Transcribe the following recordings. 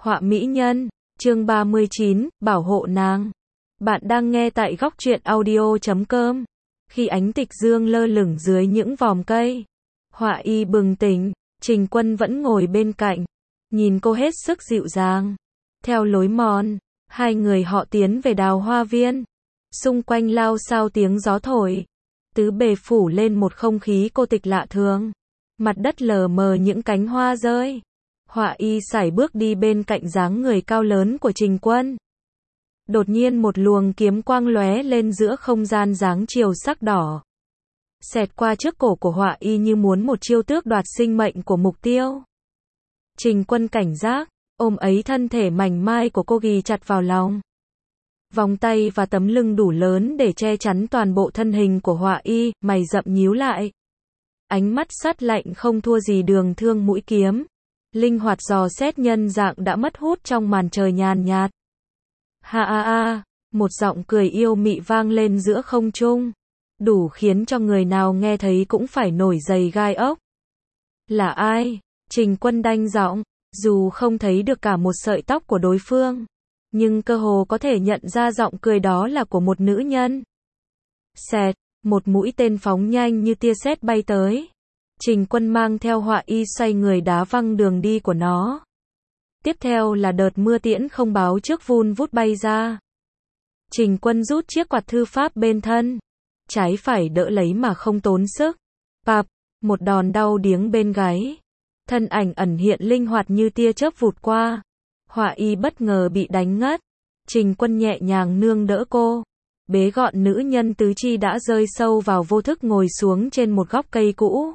Họa mỹ nhân, chương 39, bảo hộ nàng. Bạn đang nghe tại góc truyện audio.com. Khi ánh tịch dương lơ lửng dưới những vòm cây, Họa y bừng tỉnh, Trình Quân vẫn ngồi bên cạnh, nhìn cô hết sức dịu dàng. Theo lối mòn, hai người họ tiến về Đào Hoa Viên. Xung quanh lao xao tiếng gió thổi, tứ bề phủ lên một không khí cô tịch lạ thường. Mặt đất lờ mờ những cánh hoa rơi. Họa y sải bước đi bên cạnh dáng người cao lớn của Trình Quân. Đột nhiên một luồng kiếm quang lóe lên giữa không gian dáng chiều sắc đỏ, xẹt qua trước cổ của Họa y như muốn một chiêu tước đoạt sinh mệnh của mục tiêu. Trình Quân cảnh giác, ôm ấy thân thể mảnh mai của cô ghì chặt vào lòng. Vòng tay và tấm lưng đủ lớn để che chắn toàn bộ thân hình của Họa y, mày rậm nhíu lại. Ánh mắt sắt lạnh không thua gì Đường Thương mũi kiếm. Linh hoạt dò xét nhân dạng đã mất hút trong màn trời nhàn nhạt. Ha ha ha, một giọng cười yêu mị vang lên giữa không trung, đủ khiến cho người nào nghe thấy cũng phải nổi giày gai ốc. Là ai? Trình Quân đanh giọng, dù không thấy được cả một sợi tóc của đối phương, nhưng cơ hồ có thể nhận ra giọng cười đó là của một nữ nhân. Xẹt, một mũi tên phóng nhanh như tia sét bay tới. Trình Quân mang theo Họa y xoay người đá văng đường đi của nó. Tiếp theo là đợt mưa tiễn không báo trước vun vút bay ra. Trình Quân rút chiếc quạt thư pháp bên thân, trái phải đỡ lấy mà không tốn sức. Pạp, một đòn đau điếng bên gáy. Thân ảnh ẩn hiện linh hoạt như tia chớp vụt qua. Họa y bất ngờ bị đánh ngất. Trình Quân nhẹ nhàng nương đỡ cô, bế gọn nữ nhân tứ chi đã rơi sâu vào vô thức ngồi xuống trên một góc cây cũ.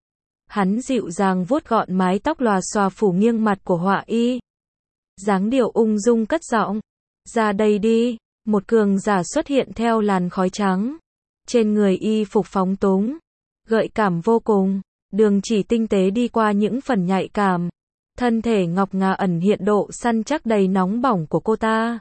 Hắn dịu dàng vuốt gọn mái tóc lòa xòa phủ nghiêng mặt của Họa y. Dáng điệu ung dung cất giọng. Ra đây đi. Một cường giả xuất hiện theo làn khói trắng. Trên người y phục phóng túng, gợi cảm vô cùng. Đường chỉ tinh tế đi qua những phần nhạy cảm. Thân thể ngọc ngà ẩn hiện độ săn chắc đầy nóng bỏng của cô ta.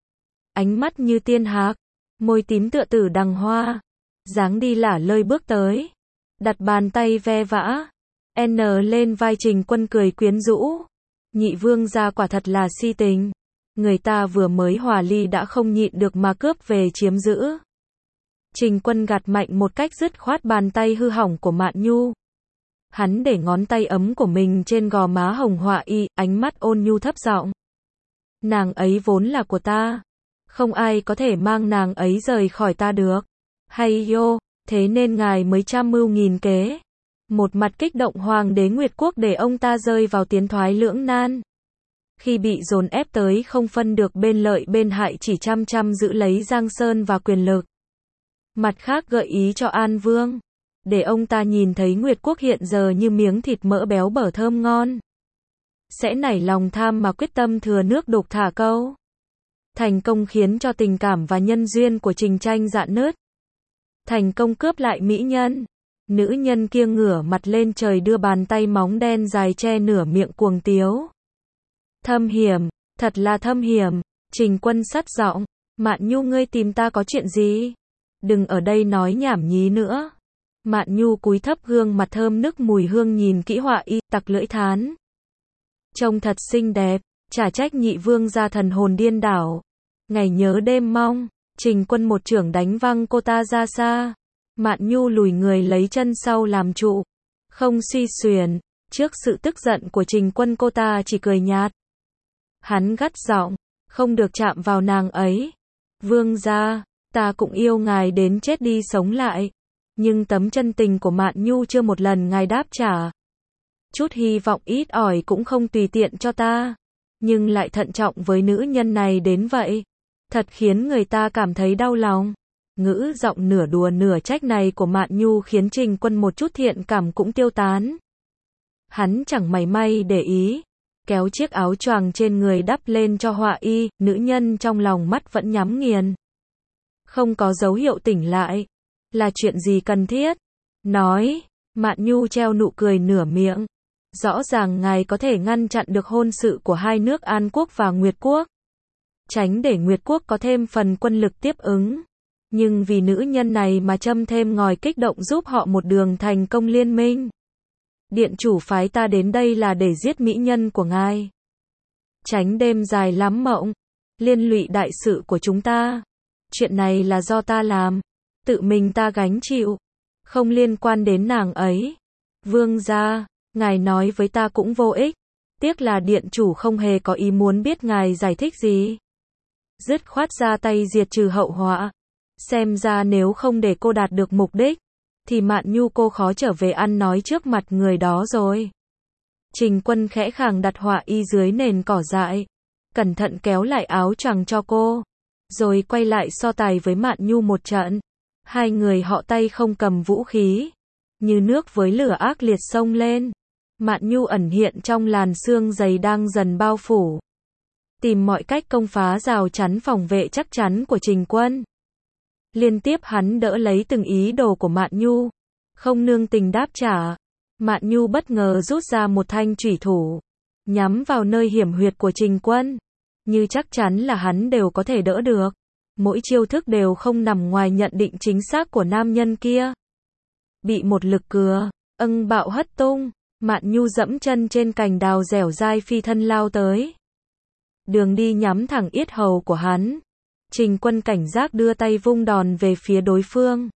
Ánh mắt như tiên hạc, môi tím tựa tử đằng hoa. Dáng đi lả lơi bước tới, đặt bàn tay ve vã N lên vai Trình Quân cười quyến rũ. Nhị vương gia quả thật là si tình. Người ta vừa mới hòa ly đã không nhịn được mà cướp về chiếm giữ. Trình Quân gạt mạnh một cách dứt khoát bàn tay hư hỏng của Mạn Nhu. Hắn để ngón tay ấm của mình trên gò má hồng Họa y, ánh mắt ôn nhu thấp giọng. Nàng ấy vốn là của ta. Không ai có thể mang nàng ấy rời khỏi ta được. Hay yo, thế nên ngài mới trăm mưu nghìn kế. Một mặt kích động Hoàng đế Nguyệt Quốc để ông ta rơi vào tiến thoái lưỡng nan. Khi bị dồn ép tới không phân được bên lợi bên hại chỉ chăm chăm giữ lấy Giang Sơn và quyền lực. Mặt khác gợi ý cho An Vương, để ông ta nhìn thấy Nguyệt Quốc hiện giờ như miếng thịt mỡ béo bở thơm ngon. Sẽ nảy lòng tham mà quyết tâm thừa nước đục thả câu. Thành công khiến cho tình cảm và nhân duyên của Trình Tranh rạn nứt. Thành công cướp lại mỹ nhân. Nữ nhân kia ngửa mặt lên trời đưa bàn tay móng đen dài che nửa miệng cuồng tiếu. Thâm hiểm, thật là thâm hiểm. Trình Quân sắt giọng. Mạn Nhu ngươi tìm ta có chuyện gì? Đừng ở đây nói nhảm nhí nữa. Mạn Nhu cúi thấp gương mặt thơm nức mùi hương nhìn kỹ Họa y, tặc lưỡi thán. Trông thật xinh đẹp, chả trách nhị vương gia thần hồn điên đảo. Ngày nhớ đêm mong. Trình Quân một chưởng đánh văng cô ta ra xa. Mạn Nhu lùi người lấy chân sau làm trụ, không suy xuyển. Trước sự tức giận của Trình Quân cô ta chỉ cười nhạt. Hắn gắt giọng, không được chạm vào nàng ấy. Vương gia, ta cũng yêu ngài đến chết đi sống lại. Nhưng tấm chân tình của Mạn Nhu chưa một lần ngài đáp trả. Chút hy vọng ít ỏi cũng không tùy tiện cho ta. Nhưng lại thận trọng với nữ nhân này đến vậy. Thật khiến người ta cảm thấy đau lòng. Ngữ giọng nửa đùa nửa trách này của Mạn Nhu khiến Trình Quân một chút thiện cảm cũng tiêu tán. Hắn chẳng mảy may để ý, kéo chiếc áo choàng trên người đắp lên cho Họa y, nữ nhân trong lòng mắt vẫn nhắm nghiền. Không có dấu hiệu tỉnh lại. Là chuyện gì cần thiết? Nói, Mạn Nhu treo nụ cười nửa miệng. Rõ ràng ngài có thể ngăn chặn được hôn sự của hai nước An Quốc và Nguyệt Quốc. Tránh để Nguyệt Quốc có thêm phần quân lực tiếp ứng. Nhưng vì nữ nhân này mà châm thêm ngòi kích động giúp họ một đường thành công liên minh. Điện chủ phái ta đến đây là để giết mỹ nhân của ngài. tránh đêm dài lắm mộng, liên lụy đại sự của chúng ta. Chuyện này là do ta làm, tự mình ta gánh chịu, không liên quan đến nàng ấy. Vương gia, ngài nói với ta cũng vô ích, tiếc là điện chủ không hề có ý muốn biết ngài giải thích gì. Dứt khoát ra tay diệt trừ hậu họa. Xem ra nếu không để cô đạt được mục đích, thì Mạn Nhu cô khó trở về ăn nói trước mặt người đó rồi. Trình Quân khẽ khàng đặt Họa Y dưới nền cỏ dại, cẩn thận kéo lại áo choàng cho cô, rồi quay lại so tài với Mạn Nhu một trận. Hai người họ tay không cầm vũ khí, như nước với lửa ác liệt xông lên. Mạn Nhu ẩn hiện trong làn sương dày đang dần bao phủ, tìm mọi cách công phá rào chắn phòng vệ chắc chắn của Trình Quân. Liên tiếp hắn đỡ lấy từng ý đồ của Mạn Nhu, không nương tình đáp trả. Mạn Nhu bất ngờ rút ra một thanh chủy thủ, nhắm vào nơi hiểm huyệt của Trình Quân, như chắc chắn là hắn đều có thể đỡ được. Mỗi chiêu thức đều không nằm ngoài nhận định chính xác của nam nhân kia. Bị một lực cưa, bạo hất tung, Mạn Nhu dẫm chân trên cành đào dẻo dai phi thân lao tới. Đường đi nhắm thẳng yết hầu của hắn. Trình Quân cảnh giác đưa tay vung đòn về phía đối phương.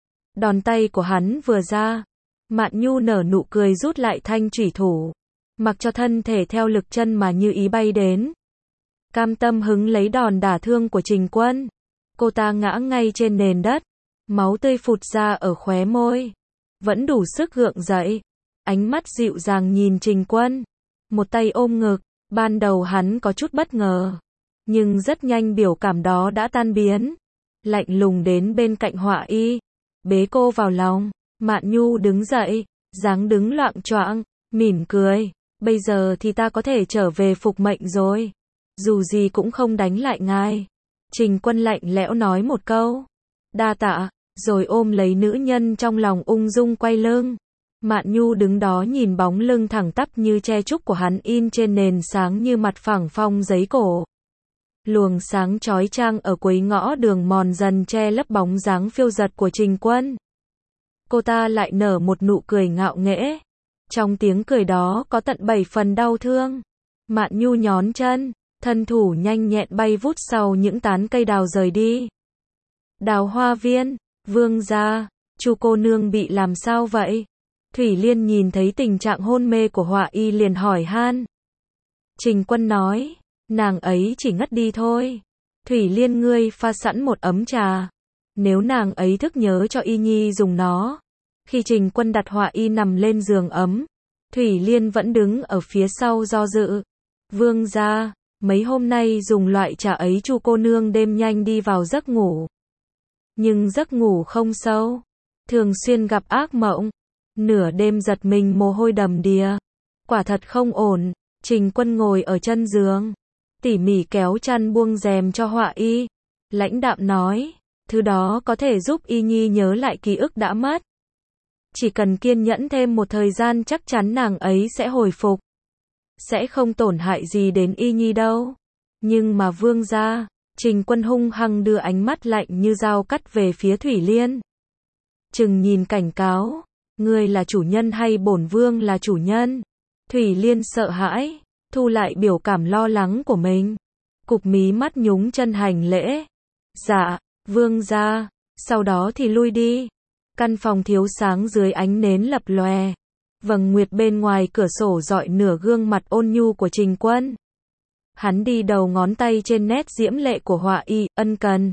Đòn tay của hắn vừa ra, Mạn Nhu nở nụ cười rút lại thanh chủy thủ, mặc cho thân thể theo lực chân mà như ý bay đến. Cam tâm hứng lấy đòn đả thương của Trình Quân, cô ta ngã ngay trên nền đất, máu tươi phụt ra ở khóe môi, vẫn đủ sức gượng dậy, ánh mắt dịu dàng nhìn Trình Quân, một tay ôm ngực. Ban đầu hắn có chút bất ngờ, nhưng rất nhanh biểu cảm đó đã tan biến. Lạnh lùng đến bên cạnh Họa Y, bế cô vào lòng. Mạn Nhu đứng dậy, dáng đứng loạng choạng, mỉm cười. Bây giờ thì ta có thể trở về phục mệnh rồi. Dù gì cũng không đánh lại ngài. Trình Quân lạnh lẽo nói một câu. Đa tạ, rồi ôm lấy nữ nhân trong lòng ung dung quay lưng. Mạn Nhu đứng đó nhìn bóng lưng thẳng tắp như tre trúc của hắn in trên nền sáng như mặt phẳng phong giấy cổ. Luồng sáng chói chang ở cuối ngõ đường mòn dần che lấp bóng dáng phiêu dật của Trình Quân. Cô ta lại nở một nụ cười ngạo nghễ. Trong tiếng cười đó có tận 7 phần đau thương. Mạn Nhu nhón chân, thân thủ nhanh nhẹn bay vút sau những tán cây đào rời đi. Đào hoa viên, Vương gia, Chu cô nương bị làm sao vậy? Thủy Liên nhìn thấy tình trạng hôn mê của Họa Y liền hỏi han. Trình Quân nói, nàng ấy chỉ ngất đi thôi. Thủy Liên ngươi pha sẵn một ấm trà. Nếu nàng ấy thức nhớ cho Y Nhi dùng nó. Khi Trình Quân đặt Họa Y nằm lên giường ấm, Thủy Liên vẫn đứng ở phía sau do dự. Vương gia, mấy hôm nay dùng loại trà ấy Chu cô nương đêm nhanh đi vào giấc ngủ. Nhưng giấc ngủ không sâu, thường xuyên gặp ác mộng. Nửa đêm giật mình mồ hôi đầm đìa. Quả thật không ổn. Trình Quân ngồi ở chân giường, tỉ mỉ kéo chăn buông rèm cho Họa Y. Lãnh đạm nói, thứ đó có thể giúp Y Nhi nhớ lại ký ức đã mất. Chỉ cần kiên nhẫn thêm một thời gian chắc chắn nàng ấy sẽ hồi phục. Sẽ không tổn hại gì đến Y Nhi đâu. Nhưng mà Vương gia, Trình Quân hung hăng đưa ánh mắt lạnh như dao cắt về phía Thủy Liên. Chừng nhìn cảnh cáo. Ngươi là chủ nhân hay bổn vương là chủ nhân? Thủy Liên sợ hãi, thu lại biểu cảm lo lắng của mình. Cụp mí mắt nhúng chân hành lễ. Dạ, vương gia, sau đó thì lui đi. Căn phòng thiếu sáng dưới ánh nến lập lòe. Vầng nguyệt bên ngoài cửa sổ rọi nửa gương mặt ôn nhu của Trình Quân. Hắn đi đầu ngón tay trên nét diễm lệ của Họa Y, ân cần.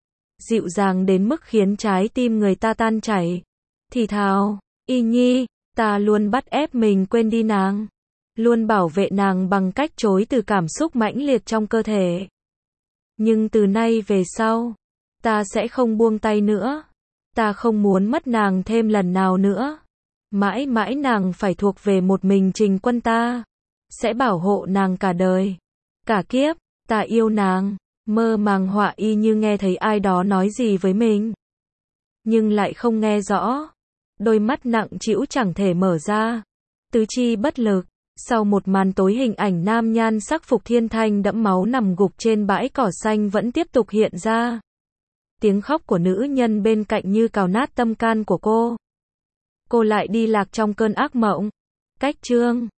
Dịu dàng đến mức khiến trái tim người ta tan chảy. Thì thào, Y Nhi, ta luôn bắt ép mình quên đi nàng. Luôn bảo vệ nàng bằng cách chối từ cảm xúc mãnh liệt trong cơ thể. Nhưng từ nay về sau, ta sẽ không buông tay nữa. Ta không muốn mất nàng thêm lần nào nữa. Mãi mãi nàng phải thuộc về một mình Trình Quân ta. Sẽ bảo hộ nàng cả đời. Cả kiếp, ta yêu nàng. Mơ màng Họa Y như nghe thấy ai đó nói gì với mình. Nhưng lại không nghe rõ. Đôi mắt nặng trĩu chẳng thể mở ra. Tứ chi bất lực. Sau một màn tối hình ảnh nam nhan sắc phục thiên thanh đẫm máu nằm gục trên bãi cỏ xanh vẫn tiếp tục hiện ra. Tiếng khóc của nữ nhân bên cạnh như cào nát tâm can của cô. Cô lại đi lạc trong cơn ác mộng. Cách chương